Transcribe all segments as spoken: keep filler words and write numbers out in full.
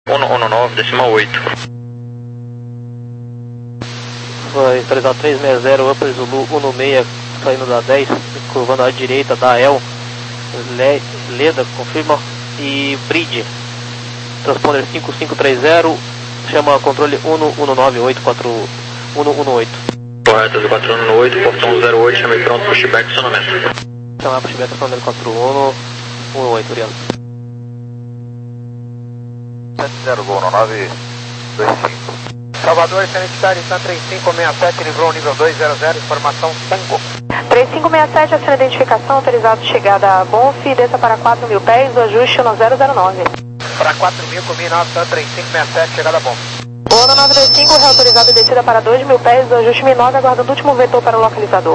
um um nove, decimal oito. Foi autorizado trezentos e sessenta, Upper Zulu um seis, saindo da dez, curvando à direita da E L, Le, Leda, confirma, e Bridge, transponder cinco cinco três zero, chama controle um um nove oito quatro um um oito. Correto, quatro um oito, portão zero oito, chamei pronto, pushback, acionamento. Chamar pushback, acionamento quatro um um oito, obrigado. sete zero, Gol nove dois cinco. Salvador, Sanitary, Sun três cinco seis sete, livrou nível dois zero zero, informação Tango. três cinco seis sete, aciona identificação, autorizado chegada a Bonf, desça para quatro mil pés, do ajuste no zero zero nove. Para quatro mil, combina Sun três cinco seis sete, chegada a Bonf. Ono nove dois cinco, reautorizado descida para dois mil pés, do ajuste M nove, aguardando o último vetor para o localizador.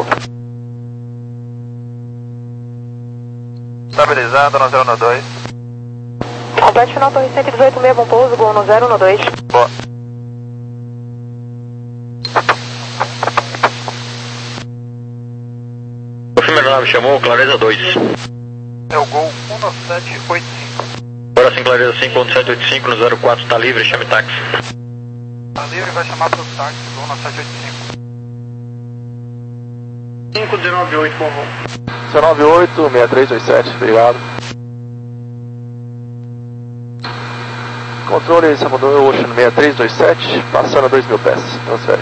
Estabilizado, no zero um dois. Complete final, torre cento e dezoito, meio, bom pouso, Gol no zero um dois. Boa. O primeiro nave chamou, clareza dois. É o Gol um sete oito cinco. Agora sim, clareza cinco um sete oito cinco, no zero quatro, está livre, chame táxi. Tá livre, vai chamar para o táxi, Gol no sete oito cinco. cinco um nove oito, bom voo. um nove oito, seis três dois sete, obrigado. Controle Salvador Ocean seis três dois sete, passando a dois mil pés, transfere.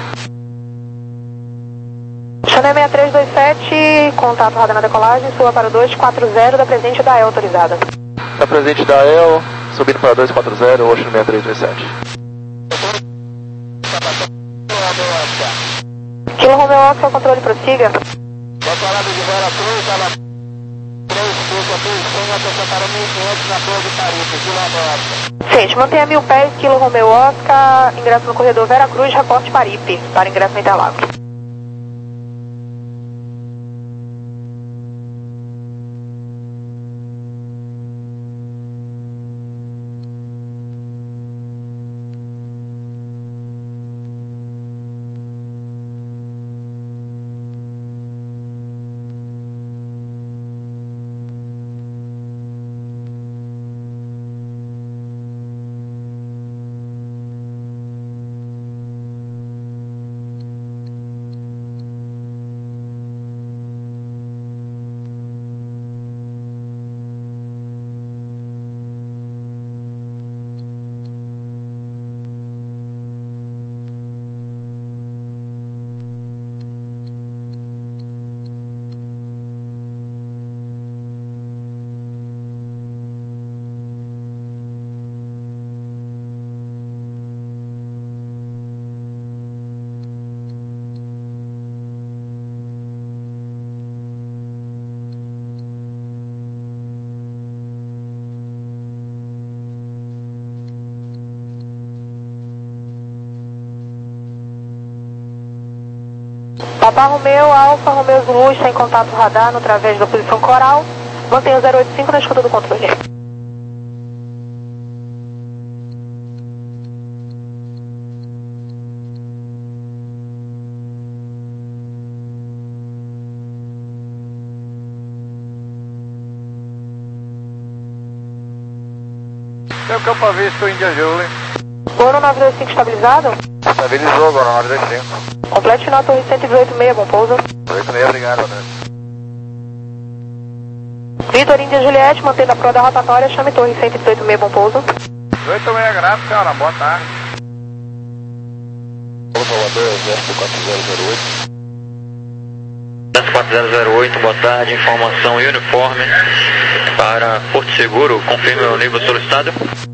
Chanel seis três dois sete, contato radar na decolagem, sua para o dois quatro zero, da presente da E L autorizada. Da presente da E L, subindo para dois quatro zero, Ocean seis três dois sete. Kilo Romeo Oscar, controle, prossiga. Doutorado de Vera Cruz, ela três cinco três, atenção para mil e quinhentos na torre de Paripe, Kilo Romeo Oscar. Gente, mantenha mil pés, Kilo Romeo Oscar, ingresso no corredor Vera Cruz, reporte Paripe, para ingresso no Interlagos. Papa Romeo, Alfa Romeo Zulu está em contato radar no através da posição coral. Mantenha o zero oito cinco na escuta do controle. Tem o campo avisto India Julie. Goro nove dois cinco estabilizado. Estabilizou, Goro nove dois cinco. Complete final, torre cento e dezoito, meio, bom pouso. oito seis, obrigado, André. Vitor Índia Juliette, mantendo a proa da rotatória, chame torre cento e dezoito, meio, bom pouso. oito seis, grato, cara, boa tarde. Salvador, exército quatro zero zero oito. quatro zero zero oito, boa tarde, informação uniforme para Porto Seguro, confirme o nível solicitado.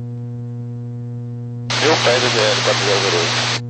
Mil pés do D L quatro zero zero oito.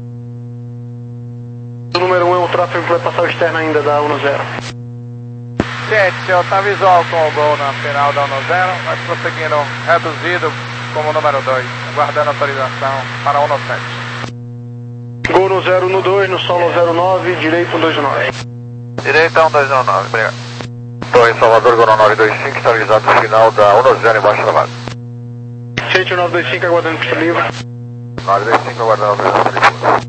O número um é o tráfego que vai passar o externo ainda da um zero. sete, senhor, tá visual com o Gol na final da um zero, mas prosseguindo reduzido como número dois, aguardando autorização para um sete. Gol no zero um dois, no solo zero nove, direito um dois nove. Direita um dois nove, obrigado. Estou em Salvador, Gol nove dois cinco, estabilizado no final da um zero embaixo da base. Sete nove dois cinco, aguardando pista livre. nove dois cinco, aguardando a presença livre.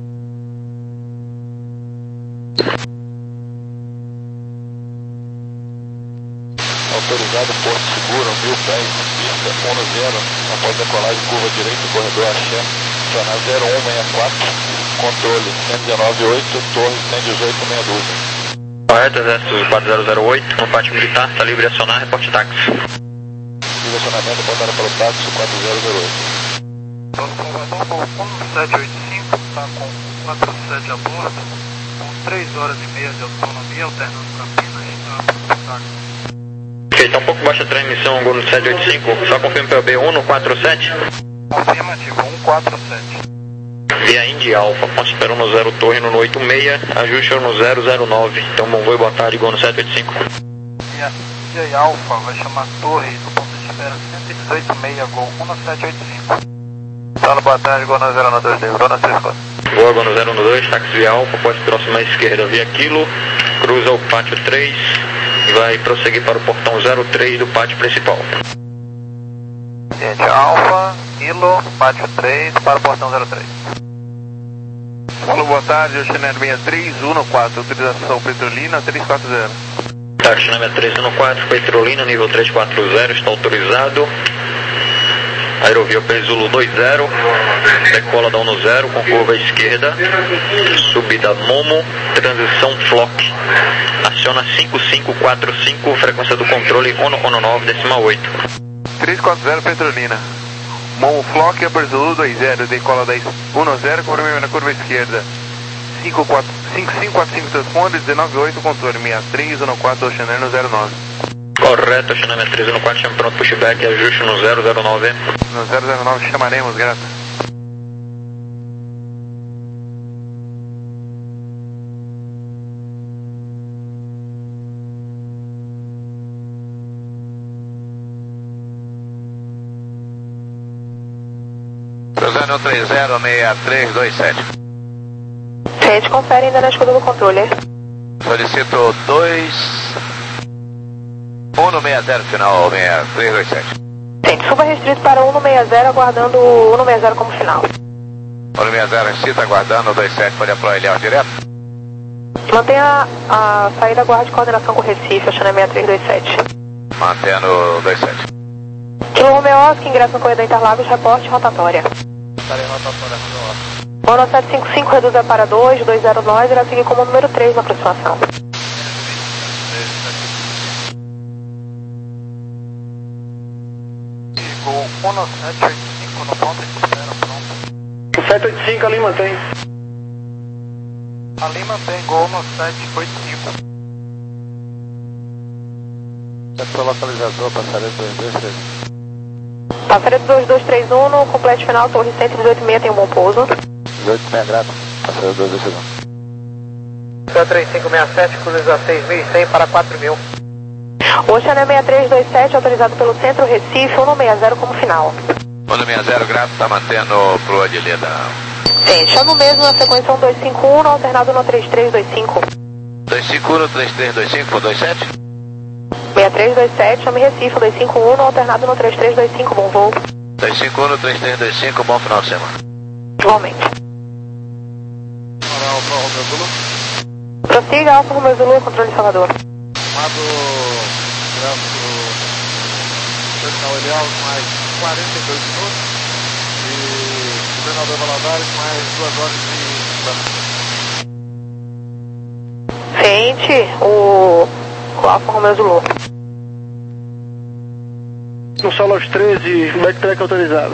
Autorizado atualizado, Porto Seguro, mil pés, pista um zero, após decolagem, curva direita, corredor Axé, canal zero um seis quatro, controle cento e dezenove oito, torre cento e dezoito meia dúzia. Correto, exército quatro zero zero oito, no pátio militar, está livre de acionar, reporte táxi. Livre acionamento, apontado pelo táxi quatro zero zero oito. Salvador, um sete oito cinco, está com quatro sete a bordo, com três horas e meia de autonomia, alternando Campinas para táxi. Ok, está um pouco baixa a transmissão, Gol no sete oito cinco, só confirma P O B um no quatro sete. Afirmativo, um quatro sete. Via Indy Alpha, ponto esperando no zero torre no oito seis, ajuste no zero zero nove. Então, bom voo, boa tarde, Gol no sete oito cinco. Via Indy Alpha, vai chamar torre do ponto de espera cento e dezoito seis, Gol um no sete oito cinco. Fala, boa tarde, Gol no zero dois, Gol no seis quatro. Boa, Gol no zero dois, táxi Via Alpha, pode próxima à esquerda, via Kilo, cruza o pátio três e vai prosseguir para o portão zero três do pátio principal. Gente, Alfa, Kilo, pátio três, para o portão zero três. Fala, boa tarde, Oceanário sessenta e três, um quatro, autorização Petrolina três quatro zero. Táxi sessenta e três, um quatro, Petrolina, nível três quatro zero, está autorizado. Aerovia P Zulu dois zero, decola da um zero com curva à esquerda, subida Momo, transição Flock. Aciona cinco cinco quatro cinco, frequência do controle um um nove, decimal oito. três quatro zero Petrolina. Momo Flock, Upper Zulu dois zero, decola da um zero, comprimento na curva esquerda. cinco cinco quatro cinco transponder, dezenove oito, controle sessenta e três, um quatro, Oceanário no zero nove. Correto, Oceanário sessenta e três, um quatro, chama pronto, pushback, ajuste no zero zero nove. No zero zero nove chamaremos, graças. Cruzando três zero seis três dois sete. Gente, confere ainda na escuta do controle. Solicito dois um no seis zero, final seis três dois sete. Gente, suba restrito para um no seis zero, aguardando o um no seis zero como final. um no seis zero, restrito, aguardando, dois sete, pode apoiar ele direto. Mantenha a saída, guarde coordenação com o Recife, Oceanário sessenta e três dois sete. Mantendo dois sete. Kilo Romeo Oscar, ingresso no corredor Interlagos, reporte rotatória. Estarei rotatória, Mono sete cinco cinco, reduza para dois, dois zero nove, irá seguir como número três na aproximação. Gol um no sete oito cinco, no ponto de espera, pronto. sete oito cinco ali mantém. Ali mantém, Gol no sete oito cinco. Setor localizador, passaredo dois dois três. Passaredo dois dois três um, no complete final, torre cento e dezoito seis, tem um bom pouso. dezoito seis grato, passaredo dois dois três um. três cinco seis sete, cruza seis mil e cem para quatro mil. Oceanário sessenta e três dois sete, autorizado pelo Centro Recife, um no seis zero como final. um no seis zero, grato, está mantendo pro de Leda. Gente, chama o mesmo na sequência um dois cinco um, no alternado no três três dois cinco. dois cinco um no três três dois cinco, dois sete. sessenta e três dois sete, chame Recife, dois cinco um, no alternado no três três dois cinco, bom voo. dois cinco um no três três dois cinco, bom final de semana. Igualmente. Moral para Romeu Zulu. Prossiga, Alfa Romeo Zulu, controle de Salvador. Chamado gráfico terminal Eliel mais quarenta e dois minutos e governador Valadares mais duas horas e Gente, o, o Alfa Romeo Zulu. No solo aos treze, backtrack autorizado.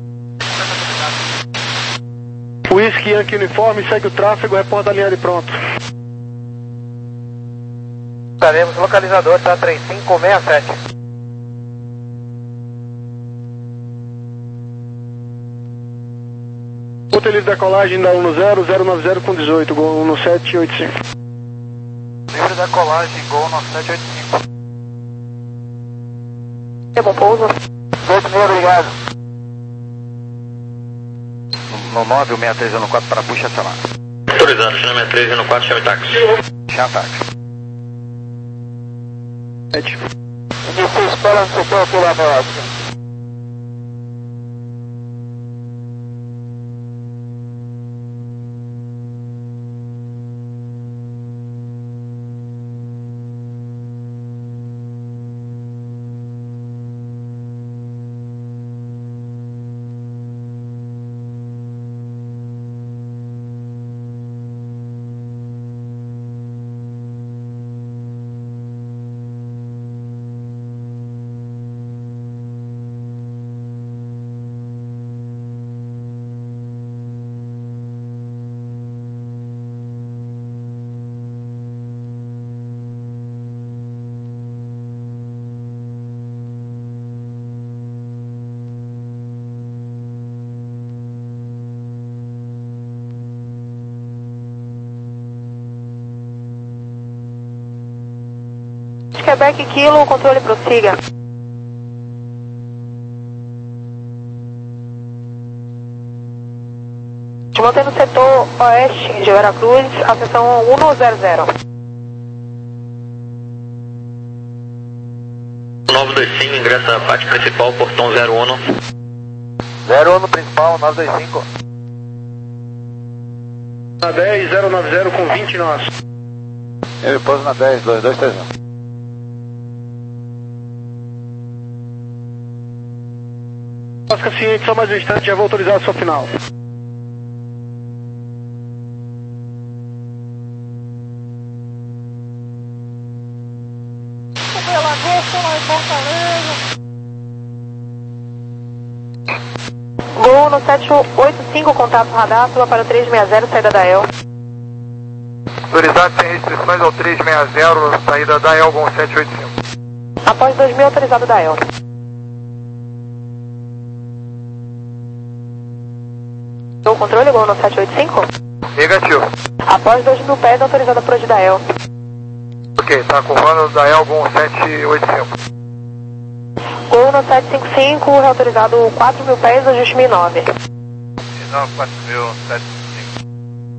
Whisky Yankee Uniforme, segue o tráfego, reporta a linha de pronto. Estaremos localizador, tá três cinco seis sete. Utilize decolagem da um zero zero nove zero com dezoito, Gol no sete oito cinco. livre decolagem, Gol no sete oito cinco. É bom pouso. Muito bem, obrigado. No nove um seis três um quatro para puxa essa lá. Autorizado, sessenta e três um quatro, chame táxi. Chama táxi. Você espera no setor pela Oscar. Quebec Kilo, controle prossiga. Mantendo o setor oeste de Veracruz, acessão um zero zero. nove dois cinco, ingressa na parte principal, portão zero um. zero um no principal, nove dois cinco. Na dez, zero nove zero com vinte nós. Ele pouso na dez, dois dois três um. Oscar ciente, só mais um instante, já vou autorizar a sua final. Gol no sete oito cinco, contato radar, sua para o três seis zero, saída da E L. Autorizado sem restrições ao três seis zero, saída da E L, Gol sete oito cinco. Após dois mil, autorizado da E L. Gol controle, Gol no sete oito cinco. Negativo. Após dois mil pés, autorizada por da E L. Ok, tá curvando da E L, Gol sete oito cinco. Gol no sete cinco cinco, autorizado quatro mil pés, ajuste mil e nove. Não, quatro mil, sete cinco.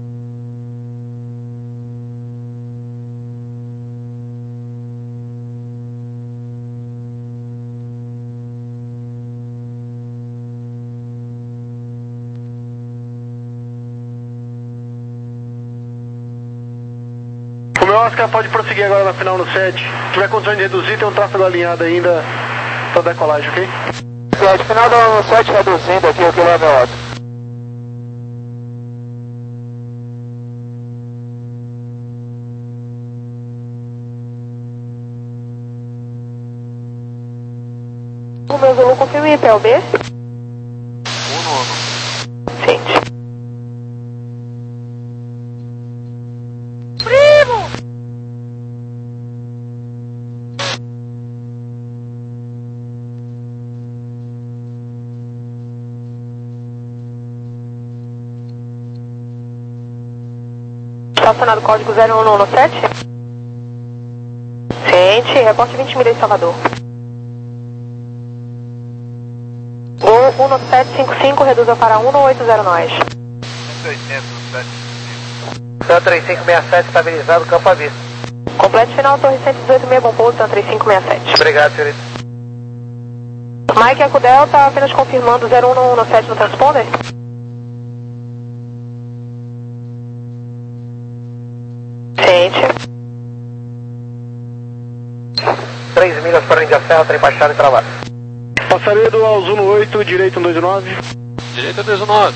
O meu Oscar pode prosseguir agora na final no sete. Se tiver condições de reduzir, tem um tráfego alinhado ainda para decolagem, ok? sete, final do sete reduzindo aqui, o que lá, meu Oscar? O meu Zulu confirma I P L B? Um no ano. Sente. Estacionado código zero um no sete. Sente, reporte vinte milhas de Salvador. Gol um no sete cinco cinco, reduza para um no oito zero nós. cento e trinta e cinco sessenta e sete, estabilizado, campo à vista. Complete final, torre cento e dezoito, meia, bom pouso, cento e trinta e cinco sessenta e sete. Obrigado, senhorita. Mike Eco Delta, apenas confirmando zero um no sete no transponder. Sente. três milhas para Índia Serra, trem baixado e travado. Passaredo ao Zuno oito, direito um dois nove. Direita dois nove.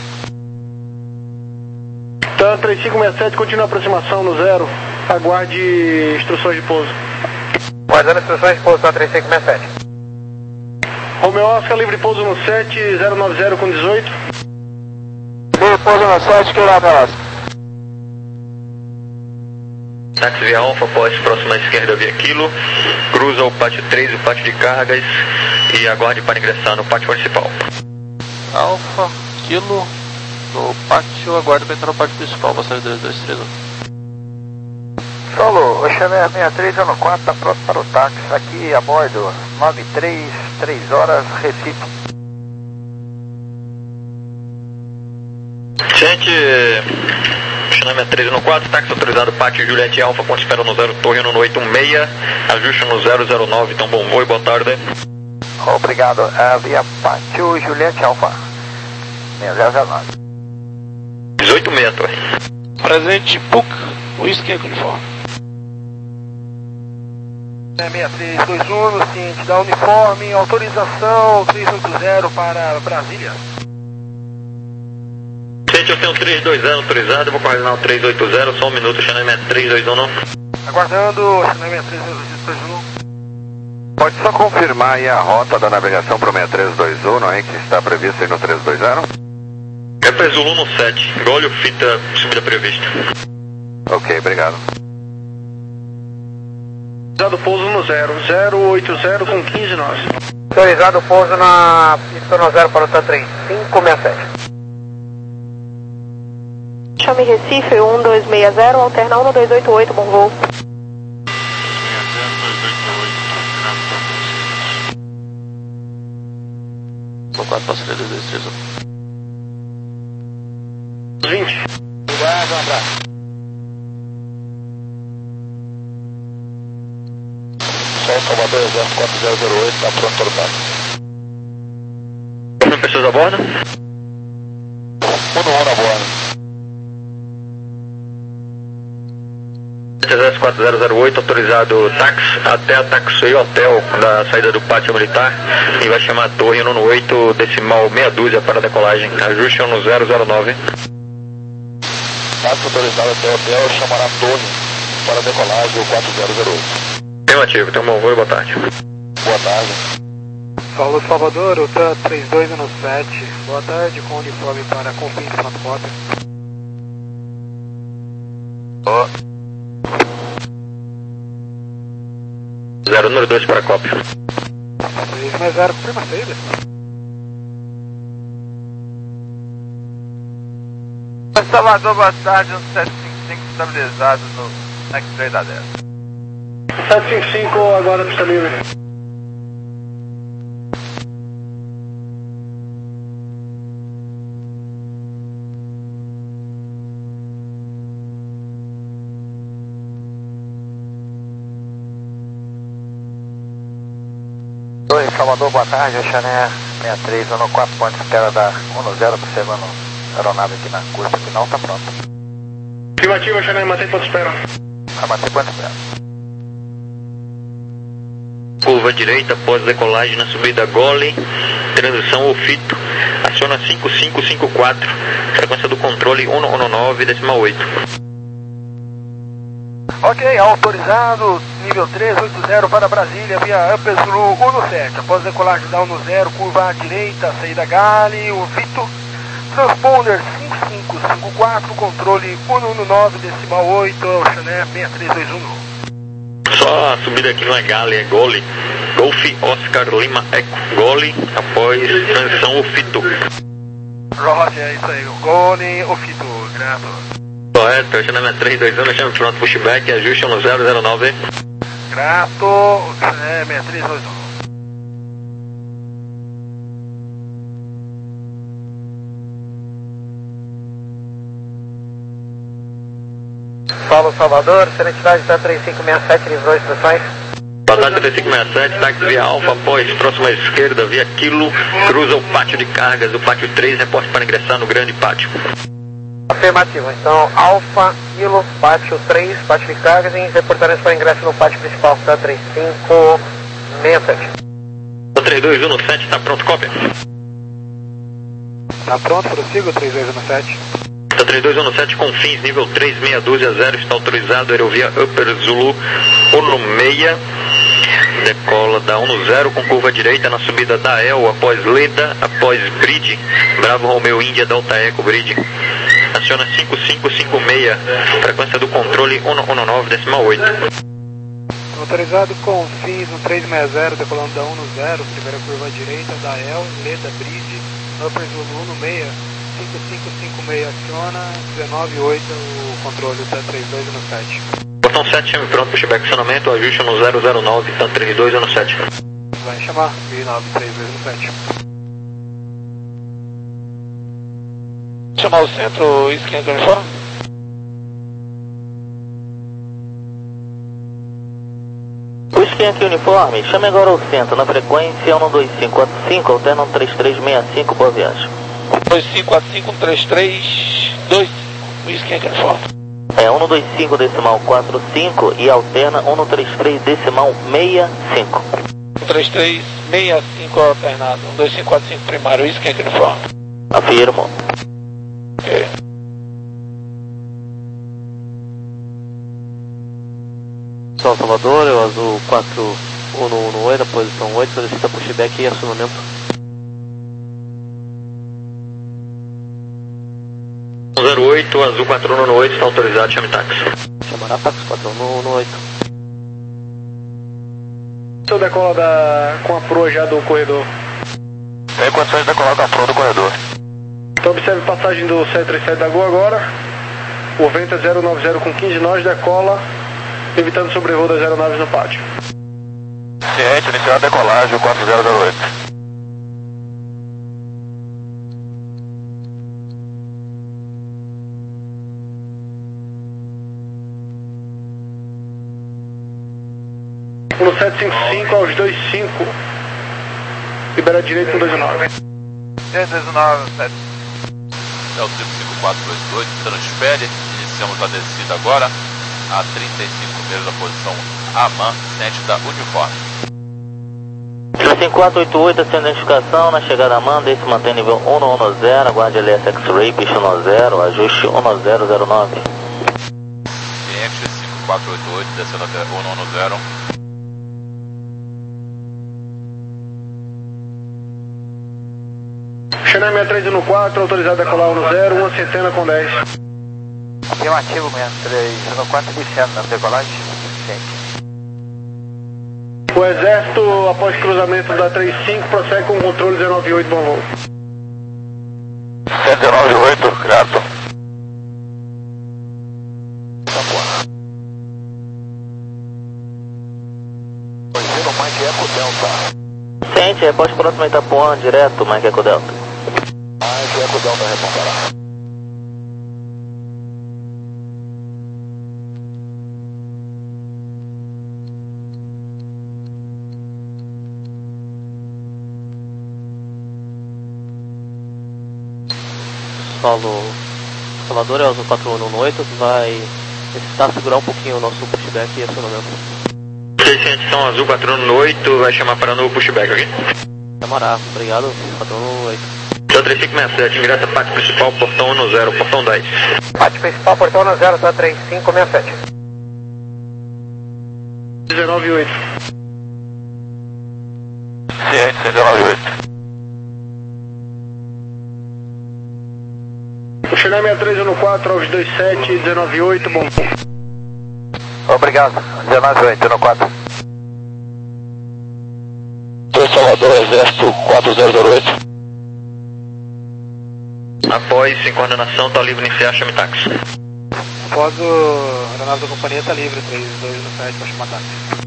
Tá, três cinco seis sete, continua a aproximação no zero. Aguarde instruções de pouso. Guardando instruções de pouso na três cinco seis sete. Romeo Oscar, livre pouso no sete, zero nove zero com dezoito. Livre pouso no sete, que lá, meu Oscar. Táxi via Alfa, poste próximo à esquerda via Kilo, cruza o pátio três, o pátio de cargas e aguarde para ingressar no pátio principal. Alfa, Kilo, no pátio, aguardo para entrar no pátio principal, passagem dois dois três um. Solo, o Xané sessenta e três ano quatro está pronto para o táxi, aqui a bordo, nove três, três horas, Recife. Gente, Xané sessenta e três ano quatro, táxi autorizado, pátio Juliette Alfa, ponto espera no zero, torre no oito seis, ajuste no zero zero nove, então bom voo e boa tarde. Obrigado, uh, via pátio Juliette Alfa, zero zero nove. dezoito seis, torre. Presente, P U C, Whisky Eco Uniforme. sessenta e três dois um, no ciente da uniforme, autorização três oito zero para Brasília. Gente, eu tenho três dois zero autorizado, eu vou coordenar o três oito zero, só um minuto, Xané sessenta e três dois um não. Aguardando, Xané sessenta e três dois um. Pode só confirmar aí a rota da navegação para o sessenta e três dois um, não é, que está prevista aí no três dois zero? É para Zulu no sete, Golho, fita, subida prevista. Ok, obrigado. Autorizado pouso no zero, zero oito zero com quinze nós. Autorizado pouso na pista no zero para o trem, cinco seis sete. Chame Recife, um dois seis zero, alterna um dois oito oito, bom voo. dois seis zero dois oito oito. parceria dois dois três um. vinte. Obrigado, um abraço. Sol Salvador, exército quatro zero zero oito, está pronto para o ataque. Quantas pessoas a bordo? um no um na borda. Exército quatro zero zero oito, autorizado táxi até a Taxi Hotel da saída do pátio militar e vai chamar a torre um no oito, decimal meia dúzia para decolagem. Ajuste um no zero zero nove. Táxi autorizado até o hotel, chamará a torre para decolagem o quatro zero zero oito. Afirmativo, tem um bom voo, boa tarde. Boa tarde. Paulo Salvador, U T A três dois um sete. Boa tarde, com uniforme para Confins Front Rota. Oh. zero número dois para a cópia. três mais zero, prima saída. Salvador, boa tarde, um sete cinco cinco estabilizado no X-Ray da dez. sete cinco cinco, agora pista livre. Oi, Salvador, boa tarde, Oxané sessenta e três, um quatro, ponto espera da um no zero, observando a aeronave aqui na curva final, tá pronto. Afirmativo, Oxané, mantém ponto espera. Vai manter ponto espera. Curva direita após decolagem na subida Gole, transição Ofito, aciona cinco cinco cinco quatro, frequência do controle um um nove, decimal oito. Ok, autorizado, nível três oito zero para Brasília, via Upper Zulu um no sete. Após decolagem da um no zero, curva à direita, saída Gale, o Vito, transponder cinco cinco cinco quatro, controle um um nove, decimal oito, Oxané seis três dois um. Só a subida aqui não é Gale, é Gole. Golf Oscar Lima Eco Gole, após transição Ofito. Roger, é isso aí, o Gole, o Fito, grato. Correto, eu chamo três dois um, chamo pronto, pushback, ajuste no zero zero nove. Grato, é seis três dois um. Paulo Salvador, Serenidade da três cinco seis sete, livrou instruções. Passagem três cinco seis sete, táxi via Alfa, após próxima esquerda, via Kilo, cruza o pátio de cargas, o pátio três, reporte para ingressar no grande pátio. Afirmativo, então Alfa, Kilo, pátio três, pátio de cargas e reportaremos para ingresso no pátio principal da três cinco seis sete. três dois um sete, está pronto, cópia. Tá pronto, prossigo, três dois um sete. três dois um sete, Confins, nível três, meia dúzia, zero, está autorizado, aerovia Upper Zulu um no seis, decola da um no zero com curva direita na subida da El, após Leda, após Bridge, Bravo Romeo Índia, Delta Eco Bridge, aciona cinco cinco cinco seis, frequência do controle um um nove, decimal oito. Autorizado com fins no três seis zero, decolando da um no zero, primeira curva direita da El, Leda Bridge, Upper Zulu um no seis, cinco cinco cinco seis aciona, dezenove oito o controle da três dois um sete. Portão sete, chame pronto, pushback acionamento, ajuste no zero zero nove, tá três dois um sete. Vai chamar, V nove três dois um sete. Chamar o centro, esquenta o uniforme. Busquem aqui o uniforme, chame agora o centro, na frequência um dois cinco quatro cinco, alterna um três três seis cinco, boa viagem. dois cinco quatro cinco, um três três dois, whisky aqui uniforme. É um dois cinco decimal quatro cinco e alterna um três três decimal seis cinco. um três três seis cinco alternado, um dois cinco quatro cinco primário, whisky aqui uniforme. Afirmo. Ok. São Salvador, eu azul quatro um um oito, posição oito, solicita pushback e acionamento. zero oito, azul quatro um um oito, está autorizado, chame táxi. Chamará táxi quatro um um oito. Se eu decola da, com a proa já do corredor. Tem condições de decolar com a proa do corredor. Então observe passagem do sete três sete da Gol agora. O vento é zero nove zero com quinze nós, decola, evitando sobrevoo das aeronaves no pátio. Ciente, iniciar a decolagem, o quatro zero zero oito. um sete cinco cinco aos dois cinco. Libera direito um dois nove. dois nove, sete. É o cinco cinco quatro dois dois, transfere. Iniciamos a descida agora a trinta e cinco metros da posição AMAN, ciente da uniforme. cinco quatro oito oito, sem identificação, na chegada AMAN, deixe manter nível um zero, aguarde L S X-Ray, pista um zero, ajuste um zero zero nove. Ciente cinco quatro oito oito, descendo até um zero. Chennai seis três um quatro, autorizado a colar um zero, uma centena com dez. Afirmativo, seis três um quatro, iniciando na decolagem. O Exército, após cruzamento da trinta e cinco, prossegue com o controle dezenove oito, bom voo. dezenove oito, grato. Conhecendo Mike Eco Delta. Ciente, reposte próximo a Itapuã, direto, Mike Eco Delta. Mike Eco Delta, reportará. Solo Salvador é o quatro um oito, vai necessitar segurar um pouquinho o nosso pushback e acionamento. seiscentos São Azul quatro um oito, vai chamar para novo pushback aqui. Demorar, obrigado, quatro um oito. São três cinco seis sete, ingressa parte principal, portão um zero, portão dez. Parte principal, portão um zero, só três cinco seis sete. dezenove oito. Ciente, dezenove oito. O Chennai seis três um quatro aos dois sete, dezenove oito, bom voo. Obrigado, dezenove oito, um quatro. dois Salvador, Exército quatro zero zero oito. Após sem coordenação, está livre iniciar, chame táxi. Após o aeronave da companhia está livre, três dois um sete para chamar táxi.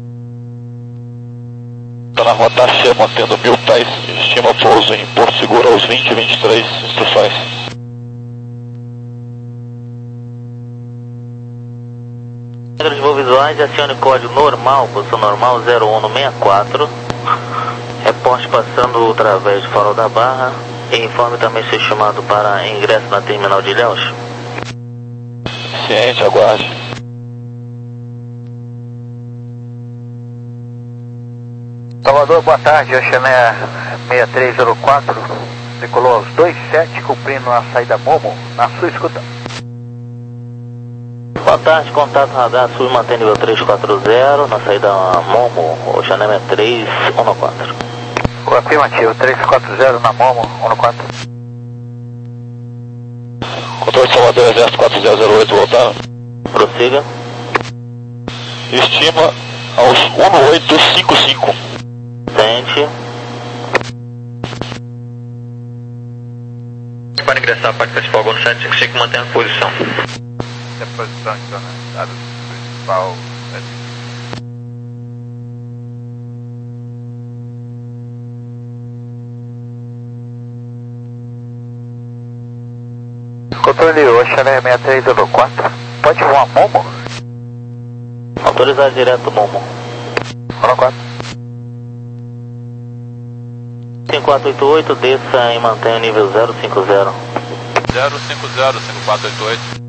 Está na rota cheia, mantendo mil pés, estima pouso em Porto Seguro aos vinte e vinte e três, instruções. Regra de voo visuais, acione código normal, posição normal zero um seis quatro. Reporte passando através do farol da Barra. E informe também seu chamado para ingresso na terminal de Ilhéus. Ciente, aguarde. Salvador, boa tarde, o Chennai seis três um quatro, decolou aos dois sete, cumprindo a saída Momo, na sua escuta. Boa tarde, contato radar sul mantém nível três quatro zero, na saída Momo, o Chennai seis três um quatro. O afirmativo, três quatro zero na Momo, um quatro. Controle Salvador, Exército quatro zero zero oito, voltando. Prossiga. Estima aos um oito cinco cinco. Sente. Para ingressar a parte principal, Gol sete cinco cinco, mantenha a posição. A posição então, né? Dado principal. Controle, o Chennai seis três um quatro, pode voar Momo? Autorizado direto Momo. um quatro. cinco quatro oito oito, desça e mantenha o nível zero cinco zero. zero cinco zero, cinco quatro oito oito.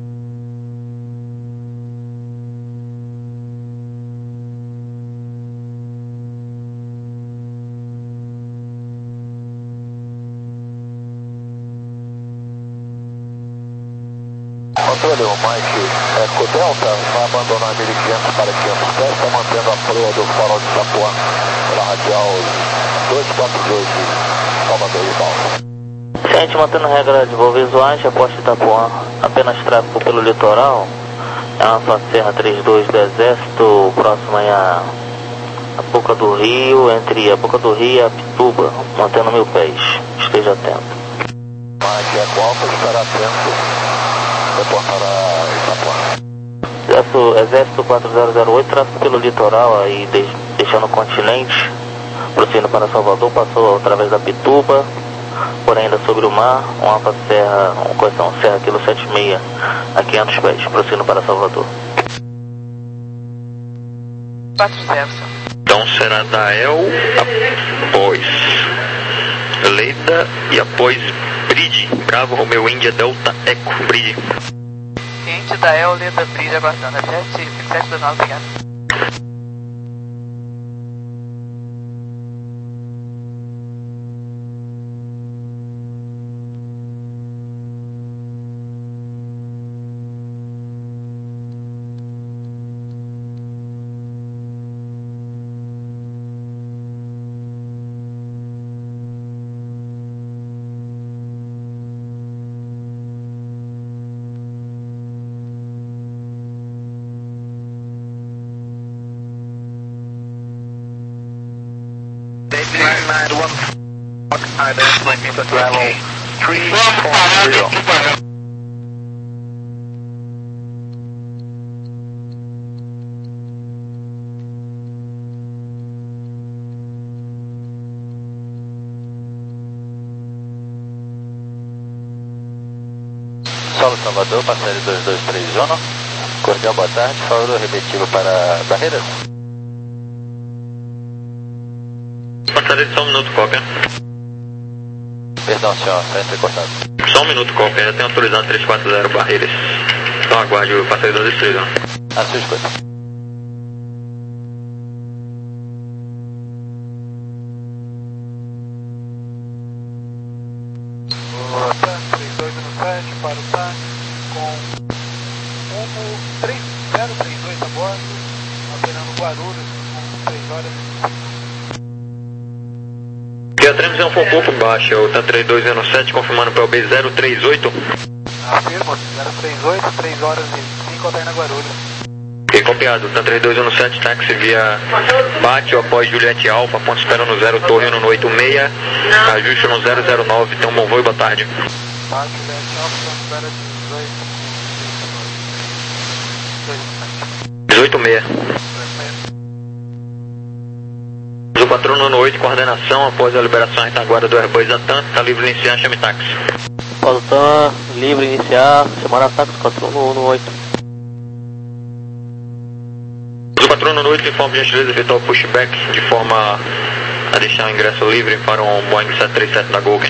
Controle, o Mike Eco Delta vai abandonar mil e quinhentos para quinhentos pés, está mantendo a proa do farol de Itapuã pela radial dois quatro dois de Salvador e Balsa. Ciente, mantendo a regra de voo visuais, reposte Itapuã, apenas tráfego pelo litoral, é uma só Serra trinta e dois do Exército, próxima a, a Boca do Rio, entre a Boca do Rio e a Pituba, mantendo mil pés, esteja atento. Mike Eco Alfa, estará atento. Reportará Itapuã. Exército, Exército quatro zero zero oito, tráfego pelo litoral, aí de, deixando o continente, prosseguindo para Salvador, passou através da Pituba, porém ainda sobre o mar, um Alfa Serra, uma correção, Serra Kilo setenta e seis, a quinhentos pés, prosseguindo para Salvador. quatro zero, senhor. Então será da E L após Leda e após Bride. Bravo, Romeo Índia, Delta Eco, Bride. Cliente da E L, Leda, Bride, aguardando. sete sete dois nove, obrigado. Solo Salvador, passageiro dois dois três Uno. Cordial, boa tarde. Favor repetitivo para Barreiras. Passageiro, só um minuto, cópia. Perdão, senhor, está entrecortado. Só um minuto, cópia. Já tem autorizado três quatro zero Barreiras. Então aguarde o passageiro dois três Uno. A sua escolha. três dois um sete para o T A C com rumo três zero três dois a bordo, operando Guarulhos com três horas. Que a transmissão foi um pouco baixa, o T A três dois um sete confirmando para o B zero três oito. Afirmo, zero três oito, três horas e cinco, alterna Guarulhos. Ok, copiado, T A três dois um sete, táxi via Bate após Juliette Alfa, ponto espera no zero, torre no oito seis, ajuste no zero zero nove, tem um bom voo e boa tarde. Bate Juliette Alfa, ponto espera dezoito seis. O patrono no oito, coordenação após a liberação à retaguarda do Airbus Atan, está livre de iniciar, chame táxi. Atan, livre de iniciar, chamar táxi quatro um um oito. O patrono no oito informa de gentileza efetuar o pushback de forma a deixar o ingresso livre para um Boeing sete três sete da Golden.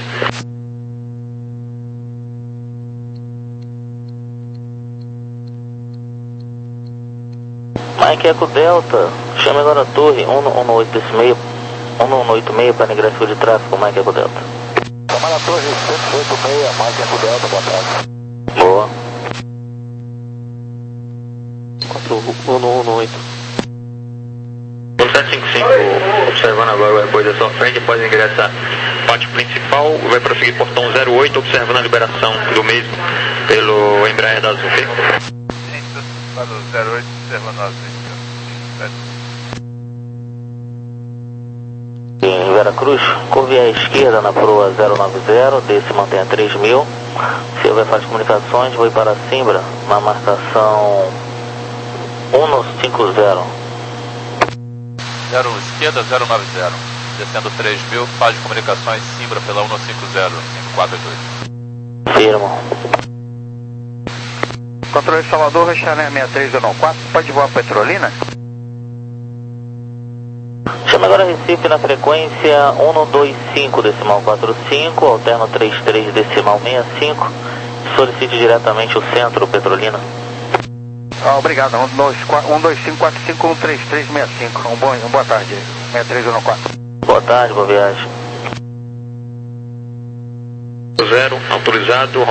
Mike Eco Delta, chame agora a torre um um oito seis, um um oito seis para ingresso de tráfego, Mike Eco Delta. Chamar a torre cento e oito seis, Mike Eco Delta, boa tarde. Boa. quatro um um oito. O sete cinco cinco, observando agora o Airbus da sua frente, após ingressar parte principal, vai prosseguir portão zero oito, observando a liberação do mesmo pelo Embraer da Azul, ok? Para o zero oito, observando a Azul. Em Veracruz, curve à esquerda na proa zero nove zero, desse mantenha três mil. Se houver faz comunicações, vou para Simbra, na marcação um cinco zero. zero esquerda, zero nove zero. Descendo três mil, faz de comunicações Simbra pela um cinco zero, cinco quatro dois. Firmo. Controle Salvador, Rechalé seis três um quatro, pode voar Petrolina? Chama agora Recife na frequência um dois cinco decimal quatro cinco, alterno três três decimal sessenta e cinco, solicite diretamente o centro Petrolina. Ah, obrigado, um dois cinco quatro cinco um três três seis cinco, um bom, uma boa tarde, seis três um quatro. Boa tarde, boa viagem. Zero, autorizado,